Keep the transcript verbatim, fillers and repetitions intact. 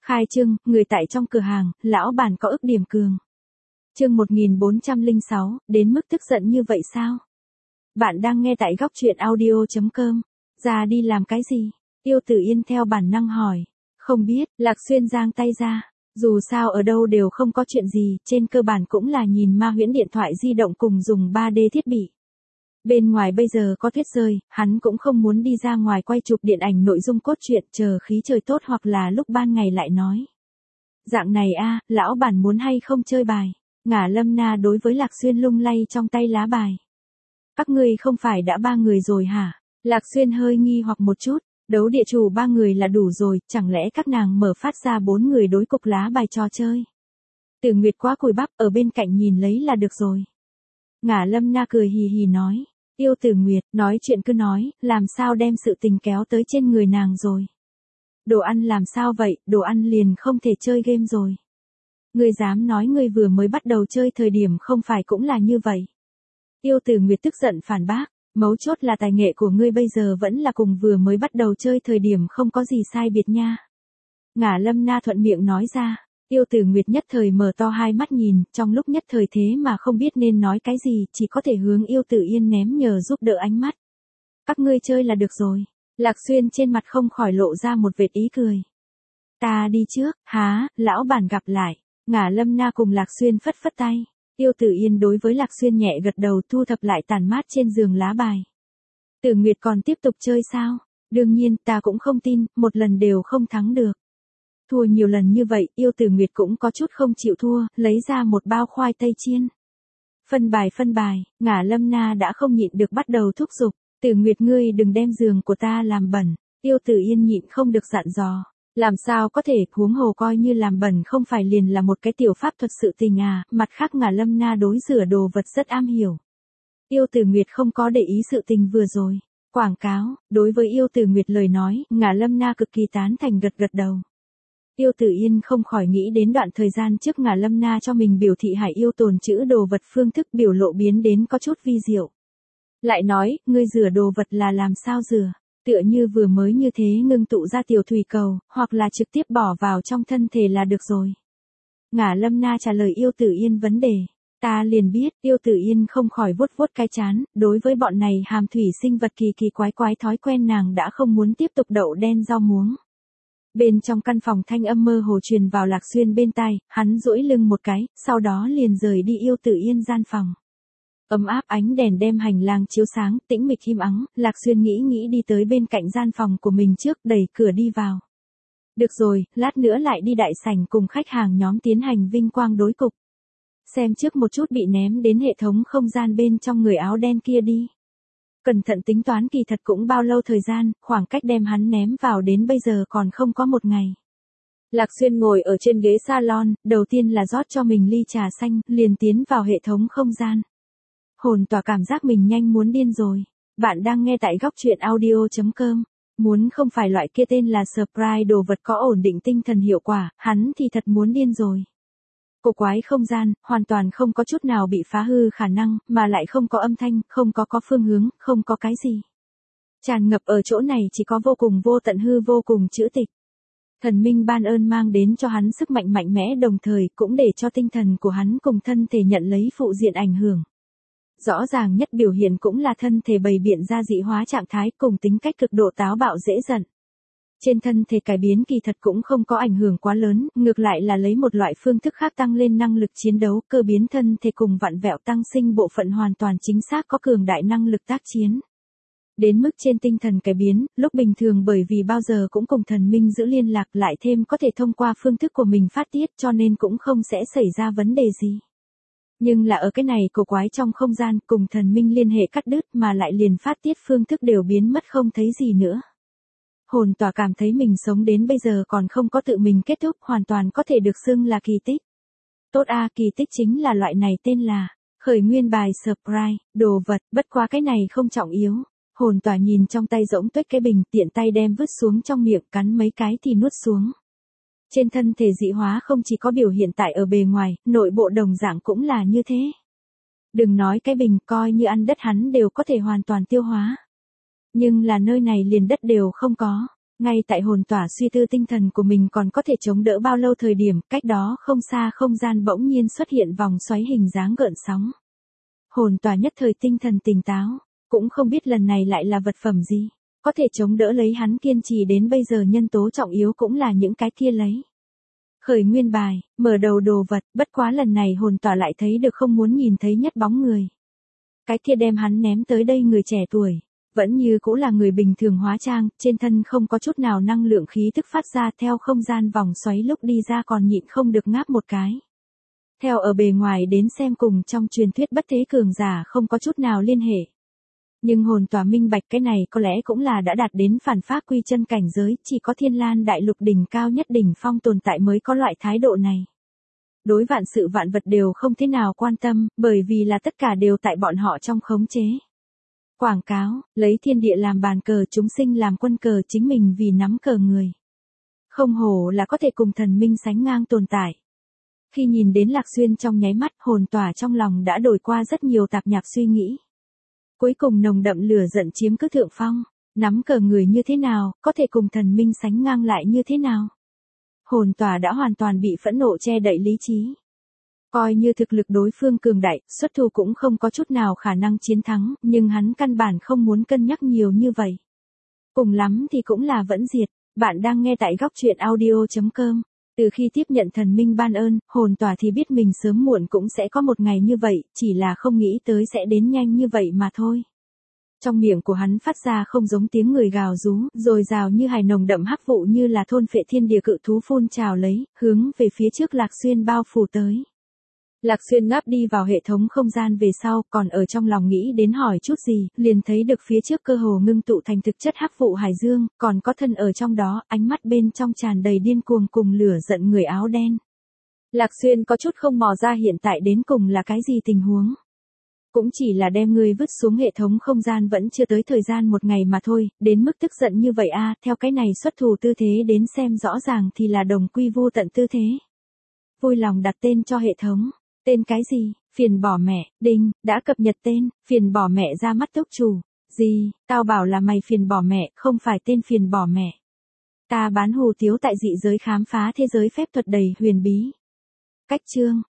Khai trương, người tại trong cửa hàng, lão bản có ức điểm cường. Chương một nghìn bốn trăm lẻ sáu, đến mức tức giận như vậy sao? Bạn đang nghe tại góc truyện audio chấm com. Ra đi làm cái gì? Tiêu Tử Yên theo bản năng hỏi. Không biết, Lạc Xuyên giang tay ra. Dù sao ở đâu đều không có chuyện gì, trên cơ bản cũng là nhìn ma huyễn điện thoại di động cùng dùng ba D thiết bị. Bên ngoài bây giờ có tuyết rơi, hắn cũng không muốn đi ra ngoài quay chụp điện ảnh nội dung cốt truyện, chờ khí trời tốt hoặc là lúc ban ngày lại nói. Dạng này a, lão bản muốn hay không chơi bài? Ngả Lâm Na đối với Lạc Xuyên lung lay trong tay lá bài. Các ngươi không phải đã ba người rồi hả? Lạc Xuyên hơi nghi hoặc một chút, đấu địa chủ ba người là đủ rồi, chẳng lẽ các nàng mở phát ra bốn người đối cục lá bài trò chơi? Tử Nguyệt quá cùi bắp ở bên cạnh nhìn lấy là được rồi. Ngả Lâm Na cười hì hì nói. Tiêu Tử Nguyệt, nói chuyện cứ nói, làm sao đem sự tình kéo tới trên người nàng rồi. Đồ ăn làm sao vậy, đồ ăn liền không thể chơi game rồi. Ngươi dám nói ngươi vừa mới bắt đầu chơi thời điểm không phải cũng là như vậy. Tiêu Tử Nguyệt tức giận phản bác, mấu chốt là tài nghệ của ngươi bây giờ vẫn là cùng vừa mới bắt đầu chơi thời điểm không có gì sai biệt nha. Ngả Lâm Na thuận miệng nói ra. Tiêu Tử Nguyệt nhất thời mở to hai mắt nhìn, trong lúc nhất thời thế mà không biết nên nói cái gì, chỉ có thể hướng Yêu Tử Yên ném nhờ giúp đỡ ánh mắt. Các ngươi chơi là được rồi. Lạc Xuyên trên mặt không khỏi lộ ra một vệt ý cười. Ta đi trước, há, lão bản gặp lại. Ngả Lâm Na cùng Lạc Xuyên phất phất tay. Tiêu Tử Yên đối với Lạc Xuyên nhẹ gật đầu, thu thập lại tàn mát trên giường lá bài. Tử Nguyệt còn tiếp tục chơi sao? Đương nhiên, ta cũng không tin, một lần đều không thắng được. Thua nhiều lần như vậy, Yêu Tử Nguyệt cũng có chút không chịu thua, lấy ra một bao khoai tây chiên. Phân bài phân bài, Ngả Lâm Na đã không nhịn được bắt đầu thúc giục. Tử Nguyệt ngươi đừng đem giường của ta làm bẩn. Tiêu Tử Yên nhịn không được dặn dò. Làm sao có thể, huống hồ coi như làm bẩn không phải liền là một cái tiểu pháp thuật sự tình à, mặt khác Ngả Lâm Na đối rửa đồ vật rất am hiểu. Yêu Tử Nguyệt không có để ý sự tình vừa rồi. Quảng cáo, đối với Yêu Tử Nguyệt lời nói, Ngả Lâm Na cực kỳ tán thành gật gật đầu. Tiêu Tử Yên không khỏi nghĩ đến đoạn thời gian trước Ngả Lâm Na cho mình biểu thị hải yêu tồn trữ đồ vật phương thức biểu lộ biến đến có chút vi diệu. Lại nói, ngươi rửa đồ vật là làm sao rửa, tựa như vừa mới như thế ngưng tụ ra tiểu thủy cầu, hoặc là trực tiếp bỏ vào trong thân thể là được rồi. Ngả Lâm Na trả lời Yêu Tử Yên vấn đề. Ta liền biết, Yêu Tử Yên không khỏi vuốt vuốt cái chán, đối với bọn này hàm thủy sinh vật kỳ kỳ quái quái thói quen nàng đã không muốn tiếp tục đậu đen rau muống. Bên trong căn phòng thanh âm mơ hồ truyền vào Lạc Xuyên bên tai, hắn duỗi lưng một cái, sau đó liền rời đi Yêu Tử Yên gian phòng. Ấm áp ánh đèn đem hành lang chiếu sáng, tĩnh mịch im ắng, Lạc Xuyên nghĩ nghĩ đi tới bên cạnh gian phòng của mình trước, đẩy cửa đi vào. Được rồi, lát nữa lại đi đại sảnh cùng khách hàng nhóm tiến hành vinh quang đối cục. Xem trước một chút bị ném đến hệ thống không gian bên trong người áo đen kia đi. Cẩn thận tính toán kỳ thật cũng bao lâu thời gian, khoảng cách đem hắn ném vào đến bây giờ còn không có một ngày. Lạc Xuyên ngồi ở trên ghế salon, đầu tiên là rót cho mình ly trà xanh, liền tiến vào hệ thống không gian. Hồn tỏa cảm giác mình nhanh muốn điên rồi. Bạn đang nghe tại góc truyện audio chấm com. Muốn không phải loại kia tên là surprise đồ vật có ổn định tinh thần hiệu quả, hắn thì thật muốn điên rồi. Cổ quái không gian, hoàn toàn không có chút nào bị phá hư khả năng, mà lại không có âm thanh, không có có phương hướng, không có cái gì. Tràn ngập ở chỗ này chỉ có vô cùng vô tận hư vô cùng trữ tịch. Thần minh ban ơn mang đến cho hắn sức mạnh mạnh mẽ đồng thời cũng để cho tinh thần của hắn cùng thân thể nhận lấy phụ diện ảnh hưởng. Rõ ràng nhất biểu hiện cũng là thân thể bày biện ra dị hóa trạng thái cùng tính cách cực độ táo bạo dễ giận. Trên thân thể cải biến kỳ thật cũng không có ảnh hưởng quá lớn, ngược lại là lấy một loại phương thức khác tăng lên năng lực chiến đấu, cơ biến thân thể cùng vặn vẹo tăng sinh bộ phận hoàn toàn chính xác có cường đại năng lực tác chiến. Đến mức trên tinh thần cải biến, lúc bình thường bởi vì bao giờ cũng cùng thần minh giữ liên lạc lại thêm có thể thông qua phương thức của mình phát tiết cho nên cũng không sẽ xảy ra vấn đề gì. Nhưng là ở cái này cổ quái trong không gian cùng thần minh liên hệ cắt đứt mà lại liền phát tiết phương thức đều biến mất không thấy gì nữa. Hồn tỏa cảm thấy mình sống đến bây giờ còn không có tự mình kết thúc hoàn toàn có thể được xưng là kỳ tích. Tốt a, kỳ tích chính là loại này tên là khởi nguyên bài surprise, đồ vật, bất quá cái này không trọng yếu. Hồn tỏa nhìn trong tay rỗng tuếch cái bình tiện tay đem vứt xuống trong miệng cắn mấy cái thì nuốt xuống. Trên thân thể dị hóa không chỉ có biểu hiện tại ở bề ngoài, nội bộ đồng dạng cũng là như thế. Đừng nói cái bình coi như ăn đất hắn đều có thể hoàn toàn tiêu hóa. Nhưng là nơi này liền đất đều không có. Ngay tại hồn tỏa suy tư tinh thần của mình còn có thể chống đỡ bao lâu thời điểm, cách đó không xa không gian bỗng nhiên xuất hiện vòng xoáy hình dáng gợn sóng. Hồn tỏa nhất thời tinh thần tỉnh táo, cũng không biết lần này lại là vật phẩm gì, có thể chống đỡ lấy hắn kiên trì đến bây giờ nhân tố trọng yếu cũng là những cái kia lấy. Khởi nguyên bài, mở đầu đồ vật, bất quá lần này hồn tỏa lại thấy được không muốn nhìn thấy nhất bóng người. Cái kia đem hắn ném tới đây người trẻ tuổi, vẫn như cũ là người bình thường hóa trang, trên thân không có chút nào năng lượng khí tức phát ra theo không gian vòng xoáy lúc đi ra còn nhịn không được ngáp một cái. Theo ở bề ngoài đến xem cùng trong truyền thuyết bất thế cường giả không có chút nào liên hệ. Nhưng hồn tỏa minh bạch cái này có lẽ cũng là đã đạt đến phản pháp quy chân cảnh giới, chỉ có Thiên Lan đại lục đỉnh cao nhất đỉnh phong tồn tại mới có loại thái độ này. Đối vạn sự vạn vật đều không thế nào quan tâm, bởi vì là tất cả đều tại bọn họ trong khống chế. Quảng cáo, lấy thiên địa làm bàn cờ, chúng sinh làm quân cờ, chính mình vì nắm cờ người. Không hổ là có thể cùng thần minh sánh ngang tồn tại. Khi nhìn đến Lạc Xuyên trong nháy mắt, hồn tỏa trong lòng đã đổi qua rất nhiều tạp nhạp suy nghĩ. Cuối cùng nồng đậm lửa giận chiếm cứ thượng phong, nắm cờ người như thế nào, có thể cùng thần minh sánh ngang lại như thế nào. Hồn tỏa đã hoàn toàn bị phẫn nộ che đậy lý trí. Coi như thực lực đối phương cường đại, xuất thủ cũng không có chút nào khả năng chiến thắng, nhưng hắn căn bản không muốn cân nhắc nhiều như vậy. Cùng lắm thì cũng là vẫn diệt. Bạn đang nghe tại góc truyện audio chấm com. Từ khi tiếp nhận thần minh ban ơn, hồn tỏa thì biết mình sớm muộn cũng sẽ có một ngày như vậy, chỉ là không nghĩ tới sẽ đến nhanh như vậy mà thôi. Trong miệng của hắn phát ra không giống tiếng người gào rú, rồi rào như hài nồng đậm hắc vụ như là thôn phệ thiên địa cự thú phun trào lấy, hướng về phía trước Lạc Xuyên bao phủ tới. Lạc Xuyên ngáp đi vào hệ thống không gian về sau, còn ở trong lòng nghĩ đến hỏi chút gì, liền thấy được phía trước cơ hồ ngưng tụ thành thực chất hắc vụ hải dương, còn có thân ở trong đó, ánh mắt bên trong tràn đầy điên cuồng cùng lửa giận người áo đen. Lạc Xuyên có chút không mò ra hiện tại đến cùng là cái gì tình huống. Cũng chỉ là đem ngươi vứt xuống hệ thống không gian vẫn chưa tới thời gian một ngày mà thôi, đến mức tức giận như vậy a, theo cái này xuất thủ tư thế đến xem rõ ràng thì là đồng quy vô tận tư thế. Vui lòng đặt tên cho hệ thống. Tên cái gì? Phiền bỏ mẹ, đinh, đã cập nhật tên, phiền bỏ mẹ ra mắt túc chủ. Gì, tao bảo là mày phiền bỏ mẹ, không phải tên phiền bỏ mẹ. Ta bán hù tiếu tại dị giới khám phá thế giới phép thuật đầy huyền bí. Cách chương,